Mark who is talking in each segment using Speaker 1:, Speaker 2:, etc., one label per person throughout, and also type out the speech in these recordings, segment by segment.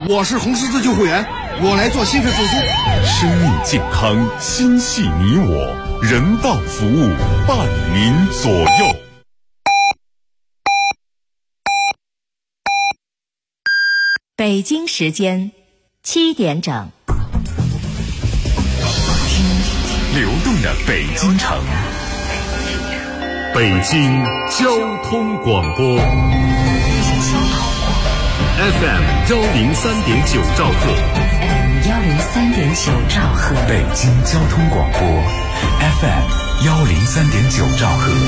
Speaker 1: 我是红十字救护员，我来做心肺复苏。
Speaker 2: 生命健康，心系你我，人道服务，伴您左右。
Speaker 3: 北京时间7点整，
Speaker 2: 流动的北京城，北京交通广播 FM 103.9兆赫
Speaker 3: 103.9兆赫，
Speaker 2: 北京交通广播 FM 103.9兆赫。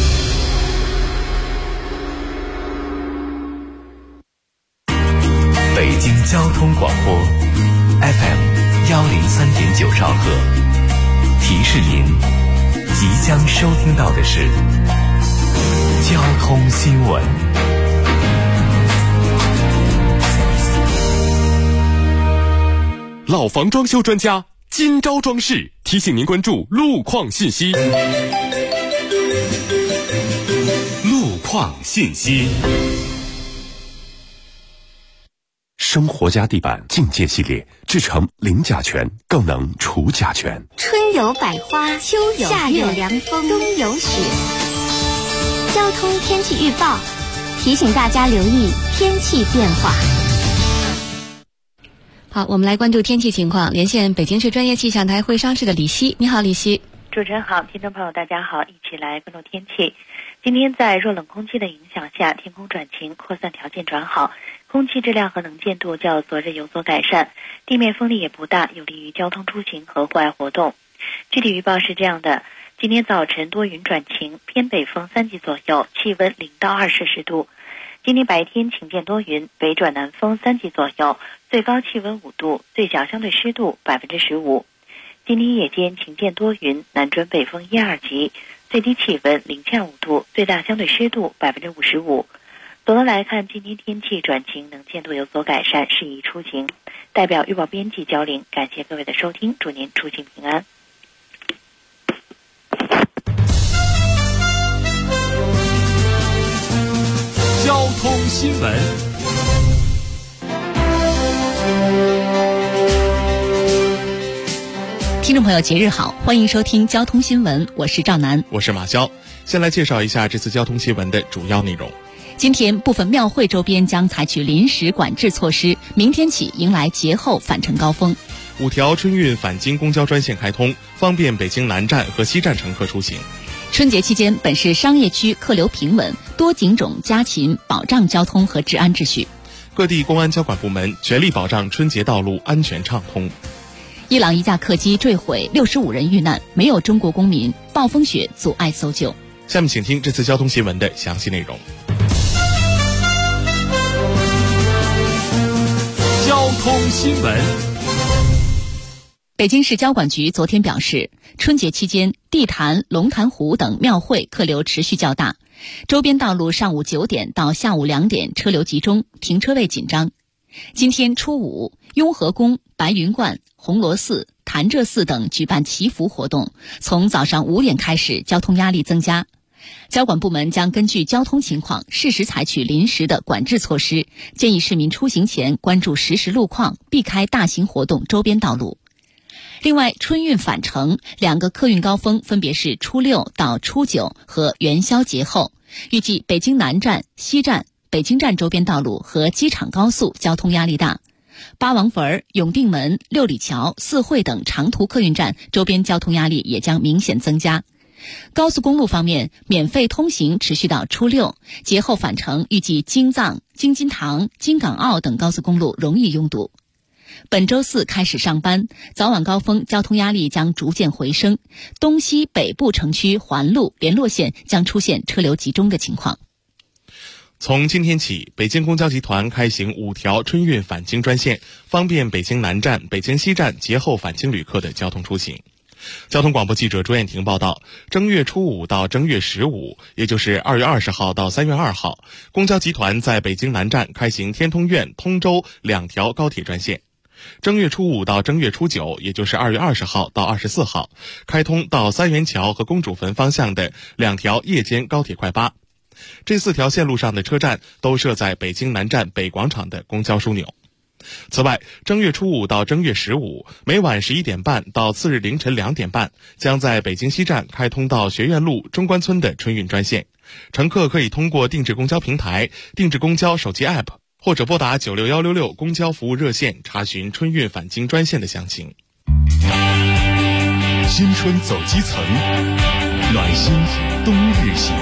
Speaker 2: 北京交通广播 FM 103.9兆赫，提示您即将收听到的是交通新闻。老房装修专家金招装饰提醒您关注路况信息。路况信息。生活家地板境界系列制成零甲醛，更能除甲醛。
Speaker 4: 春有百花，秋有夏有凉风，冬有雪。交通天气预报提醒大家留意天气变化。
Speaker 5: 好，我们来关注天气情况，连线北京市专业气象台会商室的李希。你好，李希。
Speaker 6: 主持人好，听众朋友大家好，一起来关注天气。今天在弱冷空气的影响下，天空转晴，扩散条件转好，空气质量和能见度较昨日有所改善，地面风力也不大，有利于交通出行和户外活动。具体预报是这样的：今天早晨多云转晴，偏北风3级左右，气温0到2摄氏度。今天白天晴间多云，北转南风3级左右，最高气温5度，最小相对湿度15%。今天夜间晴间多云，南转北风1、2级，最低气温0下5度，最大相对湿度55%。总的来看，今天天气转晴，能见度有所改善，适宜出行。代表预报编辑焦玲，感谢各位的收听，祝您出行平安。
Speaker 2: 交通新闻。
Speaker 3: 听众朋友，节日好，欢迎收听交通新闻，我是赵楠，
Speaker 7: 我是马潇。先来介绍一下这次交通新闻的主要内容。
Speaker 3: 今天部分庙会周边将采取临时管制措施，明天起迎来节后返程高峰。
Speaker 7: 5条春运返京公交专线开通，方便北京南站和西站乘客出行。
Speaker 3: 春节期间，本市商业区客流平稳，多警种加勤保障交通和治安秩序。
Speaker 7: 各地公安交管部门全力保障春节道路安全畅通。
Speaker 3: 伊朗一架客机坠毁，65人遇难，没有中国公民，暴风雪阻碍搜救。
Speaker 7: 下面请听这次交通新闻的详细内容。
Speaker 2: 交通新闻。
Speaker 3: 北京市交管局昨天表示，春节期间地坛、龙潭湖等庙会客流持续较大，周边道路上午9点到下午2点车流集中，停车位紧张。今天初五，雍和宫、白云观、红螺寺、潭柘寺等举办祈福活动，从早上5点开始，交通压力增加。交管部门将根据交通情况适时采取临时的管制措施，建议市民出行前关注实时路况，避开大型活动周边道路。另外，春运返程2个客运高峰分别是初6到初9和元宵节后，预计北京南站、西站、北京站周边道路和机场高速交通压力大，八王坟、永定门、六里桥、四惠等长途客运站周边交通压力也将明显增加。高速公路方面，免费通行持续到初6，节后返程预计京藏、京津塘、京港澳等高速公路容易拥堵。本周4开始上班，早晚高峰交通压力将逐渐回升，东西北部城区环路、联络线将出现车流集中的情况。
Speaker 7: 从今天起，北京公交集团开行5条春运返京专线，方便北京南站、北京西站节后返京旅客的交通出行。交通广播记者朱艳婷报道，正月初5到正月15，也就是2月20号到3月2号，公交集团在北京南站开行天通苑、通州2条高铁专线。正月初5到正月初9，也就是2月20号到24号，开通到三元桥和公主坟方向的2条夜间高铁快巴。这4条线路上的车站都设在北京南站北广场的公交枢纽。 此外，正月初5到正月15，每晚11点半到次日凌晨2点半，将在北京西站开通到学院路中关村的春运专线。乘客可以通过定制公交平台、定制公交手机 App 或者拨打96166公交服务热线查询春运返京专线的详情。
Speaker 2: 新春走基层，暖心冬日行。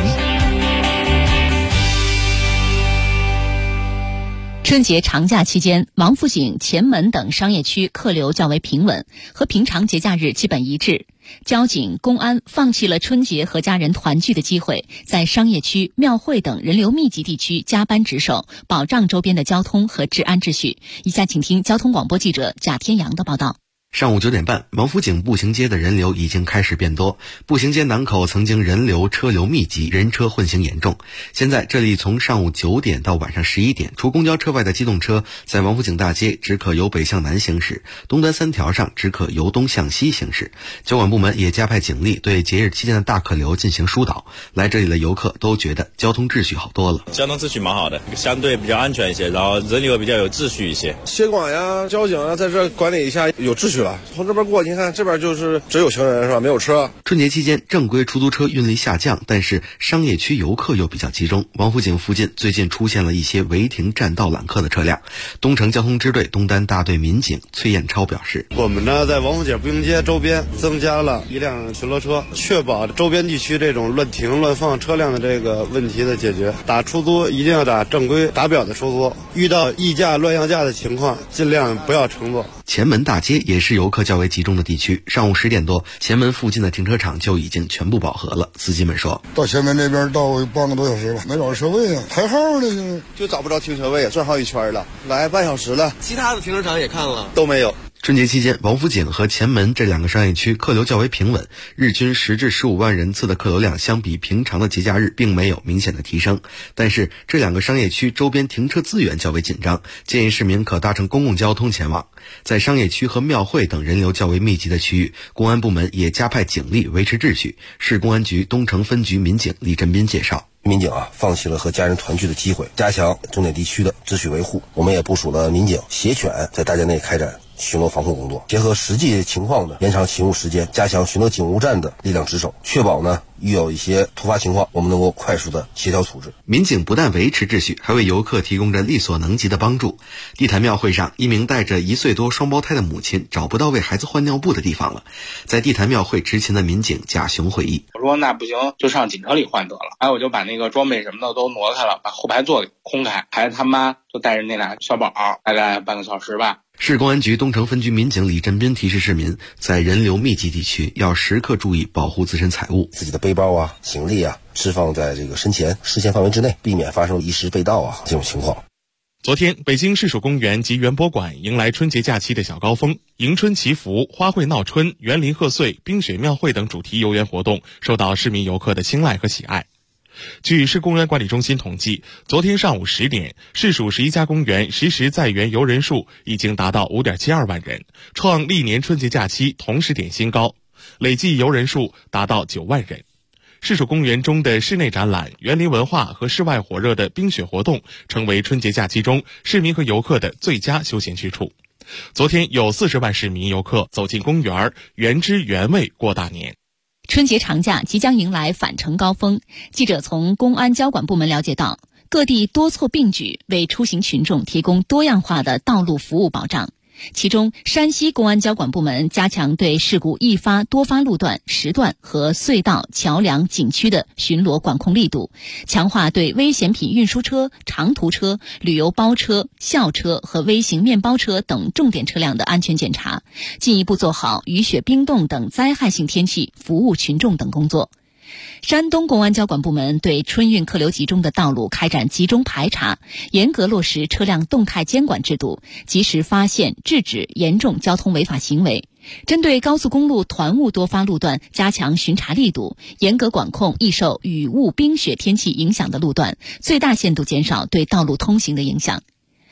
Speaker 3: 春节长假期间，王府井、前门等商业区客流较为平稳，和平常节假日基本一致。交警、公安放弃了春节和家人团聚的机会，在商业区、庙会等人流密集地区加班值守，保障周边的交通和治安秩序。以下请听交通广播记者贾天阳的报道。
Speaker 8: 上午9点半，王府井步行街的人流已经开始变多。步行街南口曾经人流车流密集，人车混行严重。现在这里从上午9点到晚上11点，除公交车外的机动车在王府井大街只可由北向南行驶，东单3条上只可由东向西行驶。交管部门也加派警力对节日期间的大客流进行疏导。来这里的游客都觉得交通秩序好多了。
Speaker 9: 交通秩序蛮好的，相对比较安全一些，然后人流比较有秩序一些。
Speaker 1: 协管呀、交警啊，在这管理一下有秩序了。从这边过，你看这边就是只有行人是吧？没有车。
Speaker 8: 春节期间，正规出租车运力下降，但是商业区游客又比较集中。王府井附近最近出现了一些违停占道揽客的车辆。东城交通支队东单大队民警崔彦超表示，
Speaker 10: 我们呢在王府井步行街周边增加了一辆巡逻车，确保周边地区这种乱停乱放车辆的这个问题的解决。打出租一定要打正规打表的出租，遇到议价乱要价的情况尽量不要乘坐。
Speaker 8: 前门大街也是游客较为集中的地区，上午10点多，前门附近的停车场就已经全部饱和了。司机们说，
Speaker 11: 到前门这边到半个多小时了，没找着车位啊，排号呢，
Speaker 1: 就找不着停车位，转好一圈了，来半小时了。
Speaker 12: 其他的停车场也看了，
Speaker 1: 都没有。
Speaker 8: 春节期间，王府井和前门这2个商业区客流较为平稳，日均10至15万人次的客流量相比平常的节假日并没有明显的提升。但是这2个商业区周边停车资源较为紧张，建议市民可搭乘公共交通前往。在商业区和庙会等人流较为密集的区域，公安部门也加派警力维持秩序。市公安局东城分局民警李振斌介绍，
Speaker 13: 民警放弃了和家人团聚的机会，加强重点地区的秩序维护。我们也部署了民警协犬在大街内开展巡逻防控工作，结合实际情况的延长勤务时间，加强巡逻警务站的力量值守，确保遇有一些突发情况，我们能够快速的协调处置。
Speaker 8: 民警不但维持秩序，还为游客提供着力所能及的帮助。地坛庙会上，一名带着1岁多双胞胎的母亲找不到为孩子换尿布的地方了。在地坛庙会执勤的民警贾雄回忆，
Speaker 14: 我说那不行，就上警车里换得了。我就把那个装备什么的都挪开了，把后排座给空开，孩子他妈就带着那俩小宝，大概半个小时吧。
Speaker 8: 市公安局东城分局民警李振斌提示市民，在人流密集地区要时刻注意保护自身财物，
Speaker 13: 自己的背包行李释放在这个身前视线范围之内，避免发生遗失被盗这种情况。
Speaker 7: 昨天，北京市属公园及园博馆迎来春节假期的小高峰，迎春祈福、花卉闹春、园林贺岁、冰雪庙会等主题游园活动受到市民游客的青睐和喜爱。据市公园管理中心统计，昨天上午10点，市属11家公园实时在园游人数已经达到 5.72 万人，创历年春节假期同时点新高，累计游人数达到9万人。市属公园中的室内展览、园林文化和室外火热的冰雪活动，成为春节假期中市民和游客的最佳休闲去处。昨天有40万市民游客走进公园，原汁原味过大年。
Speaker 3: 春节长假即将迎来返程高峰，记者从公安交管部门了解到，各地多措并举，为出行群众提供多样化的道路服务保障。其中，山西公安交管部门加强对事故易发多发路段、时段和隧道、桥梁、景区的巡逻管控力度，强化对危险品运输车、长途车、旅游包车、校车和微型面包车等重点车辆的安全检查，进一步做好雨雪冰冻等灾害性天气服务群众等工作。山东公安交管部门对春运客流集中的道路开展集中排查，严格落实车辆动态监管制度，及时发现制止严重交通违法行为。针对高速公路团雾多发路段，加强巡查力度，严格管控易受雨雾冰雪天气影响的路段，最大限度减少对道路通行的影响。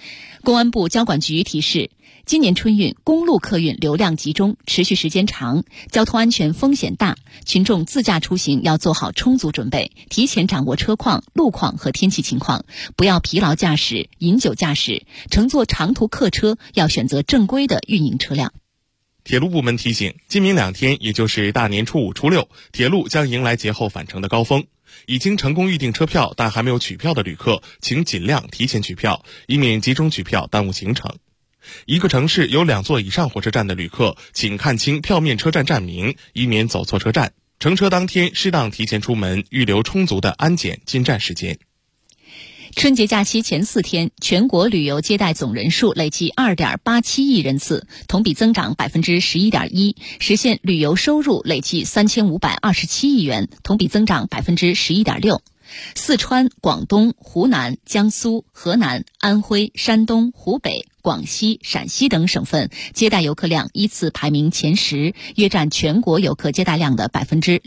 Speaker 3: 公安部交管局提示，今年春运公路客运流量集中，持续时间长，交通安全风险大，群众自驾出行要做好充足准备，提前掌握车况、路况和天气情况，不要疲劳驾驶、饮酒驾驶，乘坐长途客车要选择正规的运营车辆。
Speaker 7: 铁路部门提醒，今明2天，也就是大年初5、初6，铁路将迎来节后返程的高峰。已经成功预订车票但还没有取票的旅客，请尽量提前取票，以免集中取票耽误行程。一个城市有2座以上火车站的旅客，请看清票面车站站名，以免走错车站。乘车当天适当提前出门，预留充足的安检进站时间。
Speaker 3: 春节假期前4天，全国旅游接待总人数累计2.87亿人次，同比增长11.1%，实现旅游收入累计3527亿元，同比增长11.6%。四川、广东、湖南、江苏、河南、安徽、山东、湖北、广西、陕西等省份接待游客量依次排名前10，约占全国游客接待量的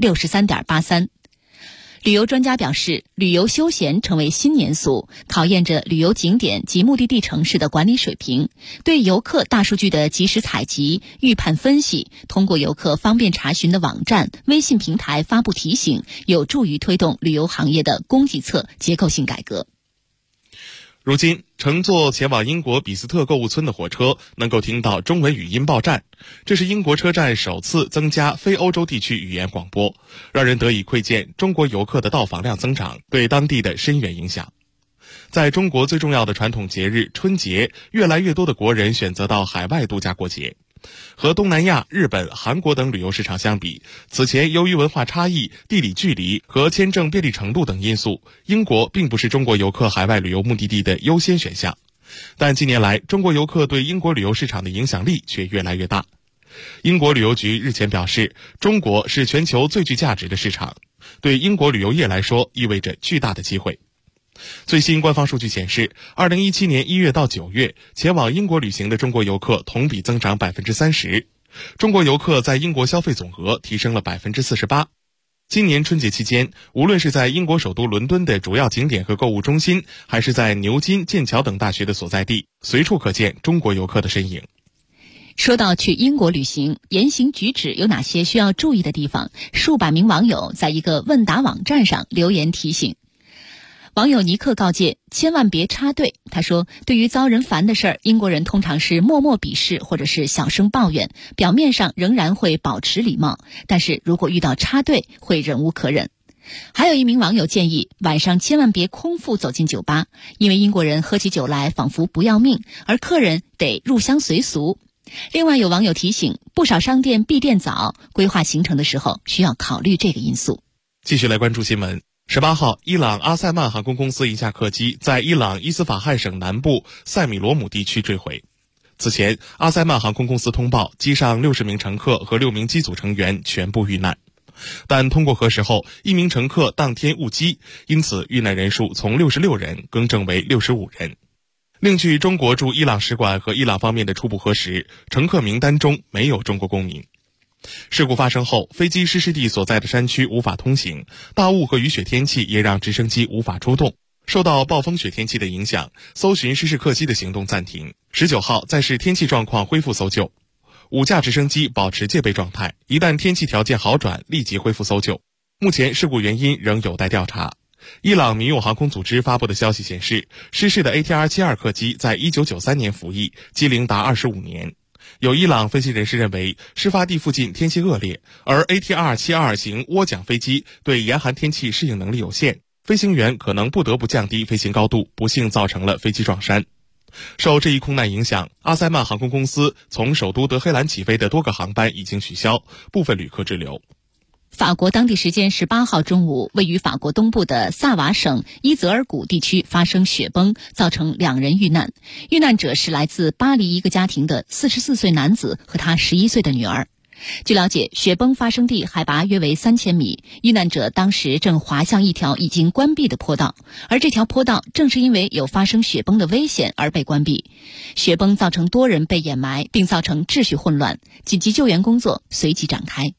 Speaker 3: 63.83%。旅游专家表示，旅游休闲成为新年俗，考验着旅游景点及目的地城市的管理水平。对游客大数据的及时采集、预判分析，通过游客方便查询的网站、微信平台发布提醒，有助于推动旅游行业的供给侧结构性改革。
Speaker 7: 如今，乘坐前往英国比斯特购物村的火车能够听到中文语音报站，这是英国车站首次增加非欧洲地区语言广播，让人得以窥见中国游客的到访量增长对当地的深远影响。在中国最重要的传统节日春节，越来越多的国人选择到海外度假过节。和东南亚、日本、韩国等旅游市场相比，此前由于文化差异、地理距离和签证便利程度等因素，英国并不是中国游客海外旅游目的地的优先选项。但近年来，中国游客对英国旅游市场的影响力却越来越大。英国旅游局日前表示，中国是全球最具价值的市场，对英国旅游业来说意味着巨大的机会。最新官方数据显示，2017年1月到9月，前往英国旅行的中国游客同比增长30%，中国游客在英国消费总额提升了48%。今年春节期间，无论是在英国首都伦敦的主要景点和购物中心，还是在牛津、剑桥等大学的所在地，随处可见中国游客的身影。
Speaker 3: 说到去英国旅行，言行举止有哪些需要注意的地方？数百名网友在一个问答网站上留言提醒。网友尼克告诫，千万别插队。他说，对于遭人烦的事儿，英国人通常是默默鄙视或者是小声抱怨，表面上仍然会保持礼貌，但是如果遇到插队，会忍无可忍。还有一名网友建议，晚上千万别空腹走进酒吧，因为英国人喝起酒来仿佛不要命，而客人得入乡随俗。另外有网友提醒，不少商店闭店早，规划行程的时候需要考虑这个因素。
Speaker 7: 继续来关注新闻。18号，伊朗阿塞曼航空公司一架客机在伊朗伊斯法罕省南部塞米罗姆地区坠毁。此前，阿塞曼航空公司通报，机上60名乘客和6名机组成员全部遇难。但通过核实后，1名乘客当天误机，因此遇难人数从66人更正为65人。另据中国驻伊朗使馆和伊朗方面的初步核实，乘客名单中没有中国公民。事故发生后，飞机失事地所在的山区无法通行，大雾和雨雪天气也让直升机无法出动。受到暴风雪天气的影响，搜寻失事客机的行动暂停。19号再视天气状况恢复搜救，5架直升机保持戒备状态，一旦天气条件好转，立即恢复搜救。目前事故原因仍有待调查。伊朗民用航空组织发布的消息显示，失事的 ATR-72 客机在1993年服役，机龄达25年。有伊朗分析人士认为，事发地附近天气恶劣，而 ATR-72 型涡桨飞机对严寒天气适应能力有限，飞行员可能不得不降低飞行高度，不幸造成了飞机撞山。受这一空难影响，阿塞曼航空公司从首都德黑兰起飞的多个航班已经取消，部分旅客滞留。
Speaker 3: 法国当地时间18号中午，位于法国东部的萨瓦省伊泽尔谷地区发生雪崩，造成2人遇难。遇难者是来自巴黎一个家庭的44岁男子和他11岁的女儿。据了解，雪崩发生地海拔约为3000米，遇难者当时正滑向一条已经关闭的坡道，而这条坡道正是因为有发生雪崩的危险而被关闭。雪崩造成多人被掩埋，并造成秩序混乱，紧急救援工作随即展开。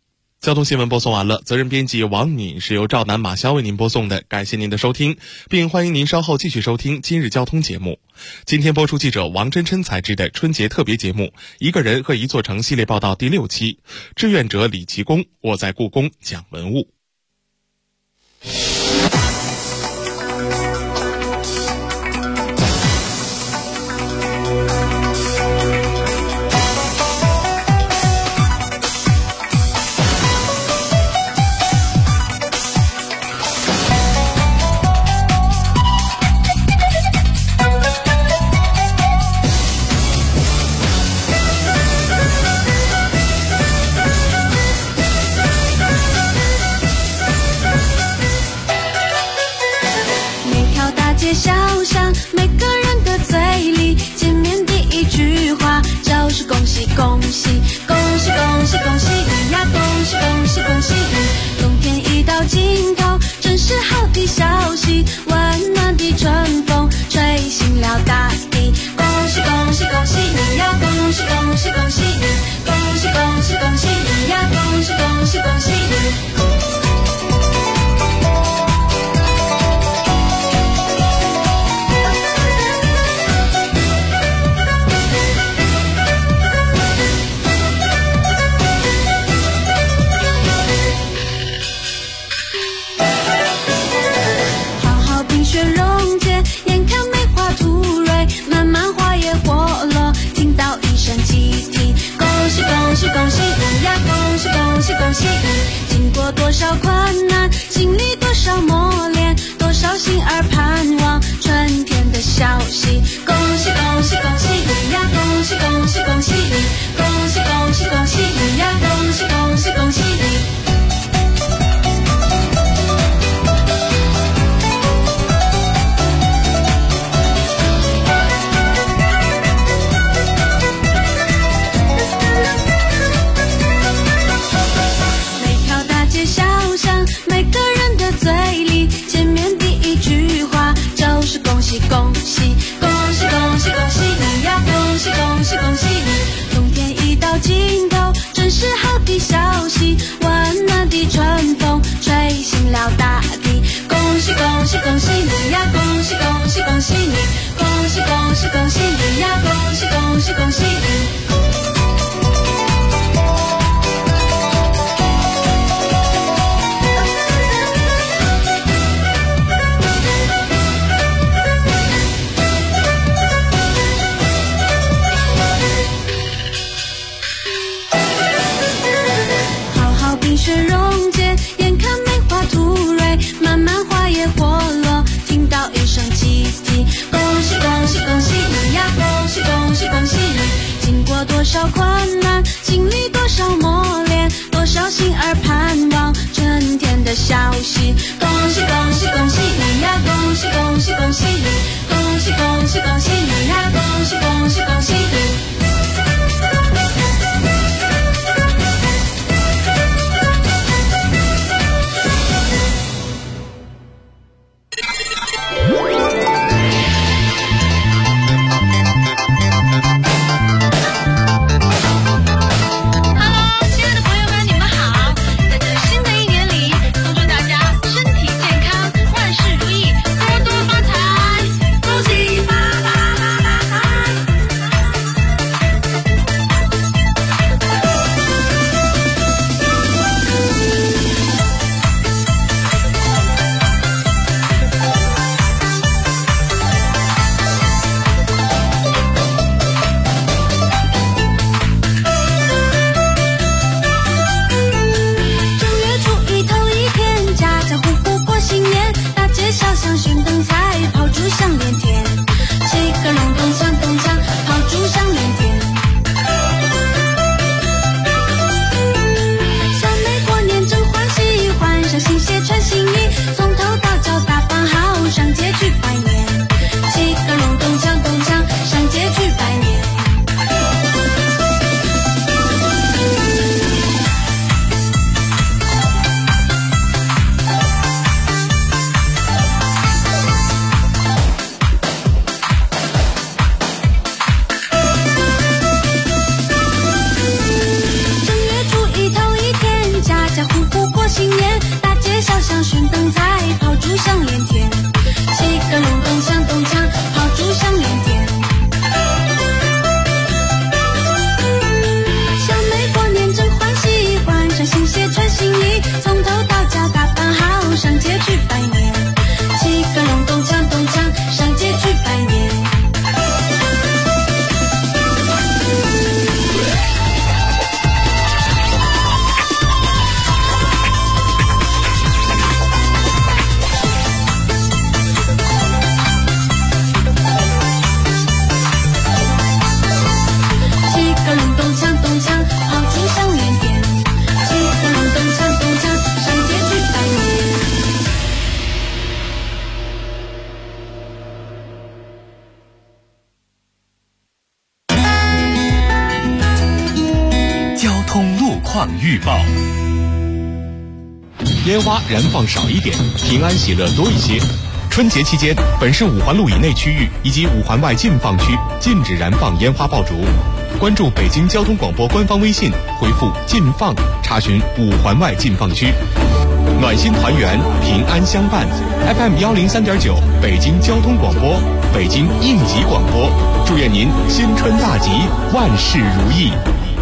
Speaker 7: 交通新闻播送完了，责任编辑王敏，是由赵楠、马潇为您播送的，感谢您的收听，并欢迎您稍后继续收听今日交通节目。今天播出记者王真琛采制的春节特别节目《一个人和一座城》系列报道第6期，志愿者李其功，我在故宫讲文物。
Speaker 12: 小巷每个人的嘴里，见面第一句话就是恭喜恭喜恭喜恭喜恭喜你呀，恭喜恭喜恭喜你！冬天一到尽头，真是好的消息，温暖的春风吹醒了大地，恭喜恭喜恭喜你呀，恭喜恭喜恭喜你！恭喜恭喜恭喜你呀，恭喜恭喜恭喜你！恭喜你呀，恭喜恭喜恭喜你！经过多少困难，经历多少磨练，多少心儿盼望春天的消息。恭喜恭喜恭喜你呀，恭喜恭喜恭喜你！恭喜恭喜恭喜你呀，恭喜恭喜恭喜你！恭喜恭喜恭喜恭喜你呀，恭喜恭喜恭喜你！冬天一到尽头，真是好的消息，温暖的春风吹醒了大地，恭喜恭喜恭喜你呀，恭喜恭喜恭喜你！恭喜恭喜恭喜你呀，恭喜恭喜恭喜你！多少困难，经历多少磨练，多少心儿盼望春天的消息。恭喜恭喜恭喜你呀，恭喜恭喜恭喜你！恭喜恭喜恭喜你呀，恭喜恭喜恭喜你！
Speaker 2: 况预报。
Speaker 15: 烟花燃放少一点，平安喜乐多一些。春节期间，本市五环路以内区域以及五环外禁放区禁止燃放烟花爆竹。关注北京交通广播官方微信，回复“禁放”查询五环外禁放区。暖心团圆，平安相伴。FM 103.9，北京交通广播，北京应急广播，祝愿您新春大吉，万事如意。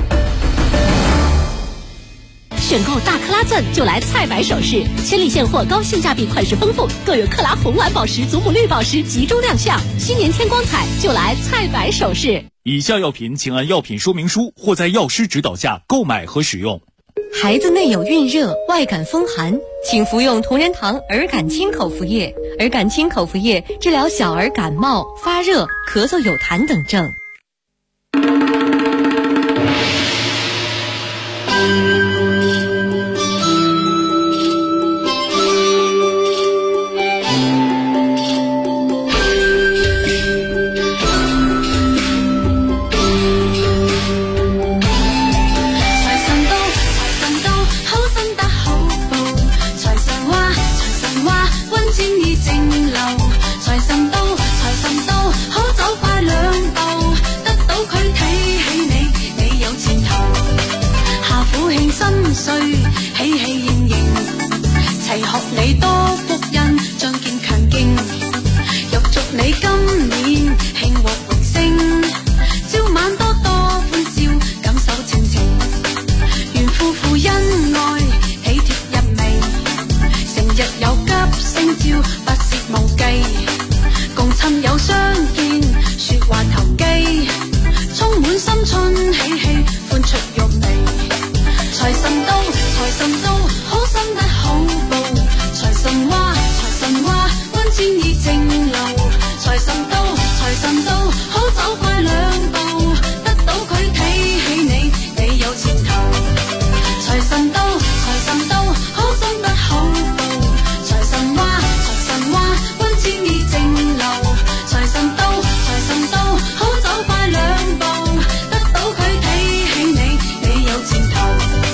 Speaker 16: 选购大克拉钻就来菜百首饰，千里现货，高性价比，款式丰富，更有克拉红蓝宝石、祖母绿宝石集中亮相。新年添光彩，就来菜百首饰。
Speaker 17: 以下药品请按药品说明书或在药师指导下购买和使用。
Speaker 5: 孩子内有孕热、外感风寒，请服用同仁堂儿感清口服液。儿感清口服液治疗小儿感冒、发热、咳嗽有痰等症。
Speaker 12: 喜氣盈盈，齊學你多福恩，仗劍強勁，預祝你今年慶獲榮升，朝晚多多歡笑，感受情情，願夫婦恩愛，喜貼入微，成日有急聲召，不屑無計，共親友相見，説話投機，充滿新春喜氣，歡出肉味。財神到，財神到，好心得好報。財神話，財神話，溫錢已正流。財神到，財神到，好走快兩步，得到佢睇起你，你有前途。財神到，財神到，好心得好報。財神話，財神話，溫錢已正流。財神到，財神到，好走快兩步，得到佢睇起你，你有前途。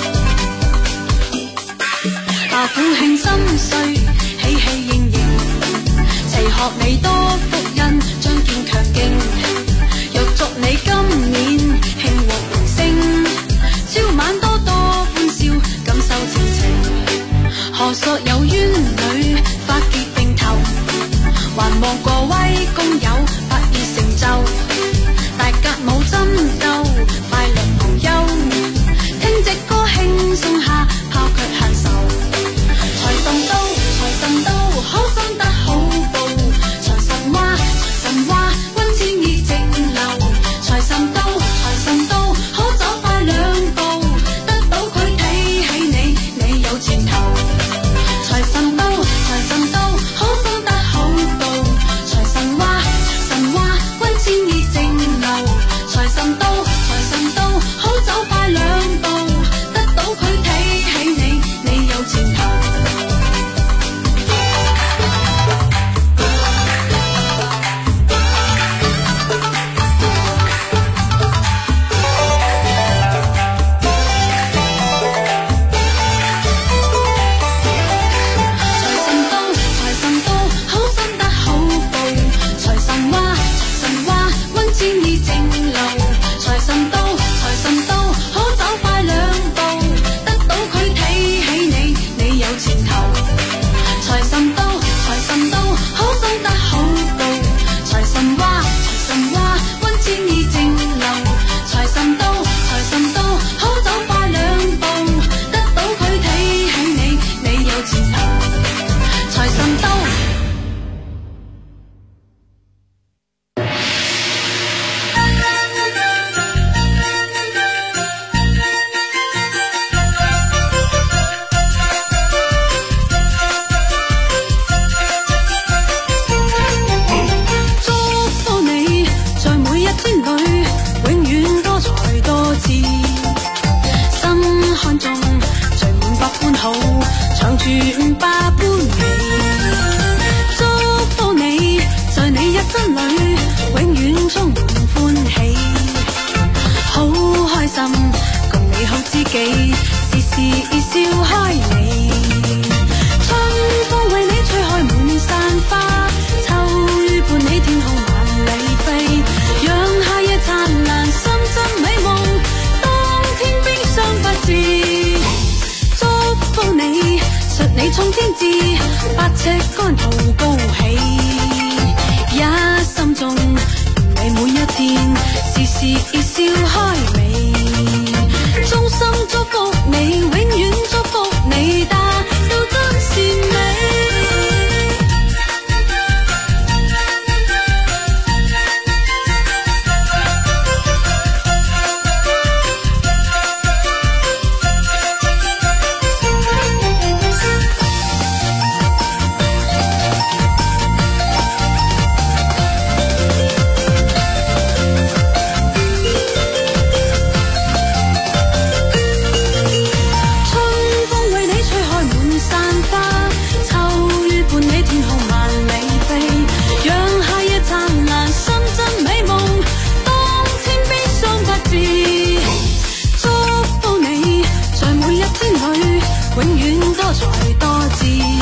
Speaker 12: 大苦慶心碎，喜氣盈盈，齊學你多福恩，仗劍強勁，預祝你今年慶獲榮升，朝晚多多歡笑，感受前程。何所有冤侶，花結並頭，還望各位工友百業成就，大家冇針灸，快樂無憂，聽隻歌輕鬆下，拋卻閒愁。財神到，財神到，好心得好報。財神話，財神話，溫錢已正流。財神到，財神到，好走快兩步，得到佢睇起你，你有前途。財神到，財神到，好心得好報。財神話，財神話，溫錢已正流。財神到，財神到，好走快兩步，得到佢睇起你，你有前途。 己，時時笑開你。春風為你吹開滿山花，秋雨伴你天空萬里飛，讓夏夜燦爛，深深美夢，當天冰霜不至。祝福你，述你衝天志，8尺竿途高起，一心中你每一天，時時笑開眉，衷心祝福你，永遠祝福你，達到真善美。永遠多才多智，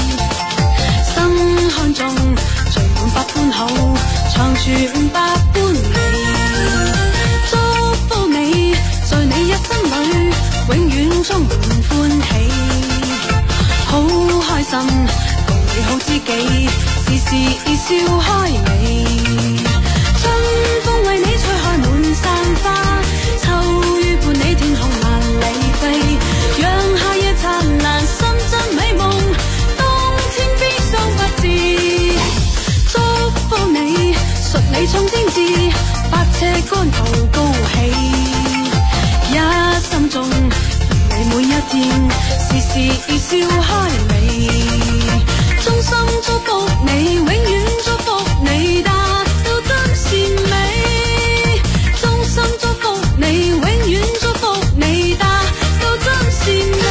Speaker 12: 心看中聚滿百般好，長存百般美。祝福你，在你一生裏，永遠充滿歡喜，好開心，共你好知己，時時笑開眉。春風為你吹開滿山花，秋雨伴你天空萬里飛，讓夏夜燦爛，深真美夢，當天冰霜不至。祝福你，述你衝天志，8尺竿途高起，一心中你每一天，時時笑開眉，衷心祝福你，永遠祝福你，達到真善美。衷心祝福你，永遠祝福你，達到真善美。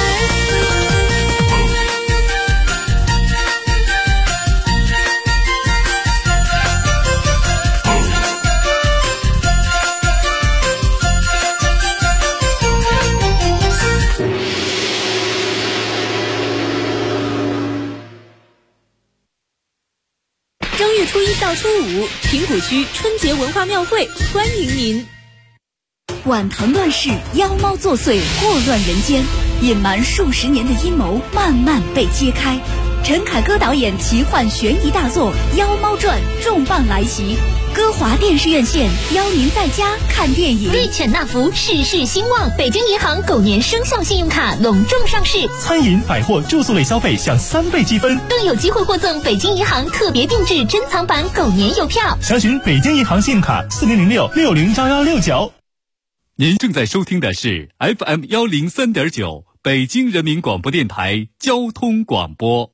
Speaker 16: 正月初1到初5，平谷区春节文化庙会欢迎您。
Speaker 18: 晚藤乱世，妖猫作祟，祸乱人间，隐瞒数十年的阴谋慢慢被揭开。陈凯歌导演奇幻悬疑大作《妖猫传》重磅来袭，歌华电视院线邀您在家看电影。
Speaker 16: 瑞犬纳福事事兴旺，北京银行狗年生肖信用卡隆重上市，
Speaker 19: 餐饮、百货、住宿类消费享3倍积分，
Speaker 16: 更有机会获赠北京银行特别定制珍藏版狗年邮票。
Speaker 19: 详询北京银行信用卡4006601169。
Speaker 15: 您正在收听的是 FM103.9北京人民广播电台交通广播。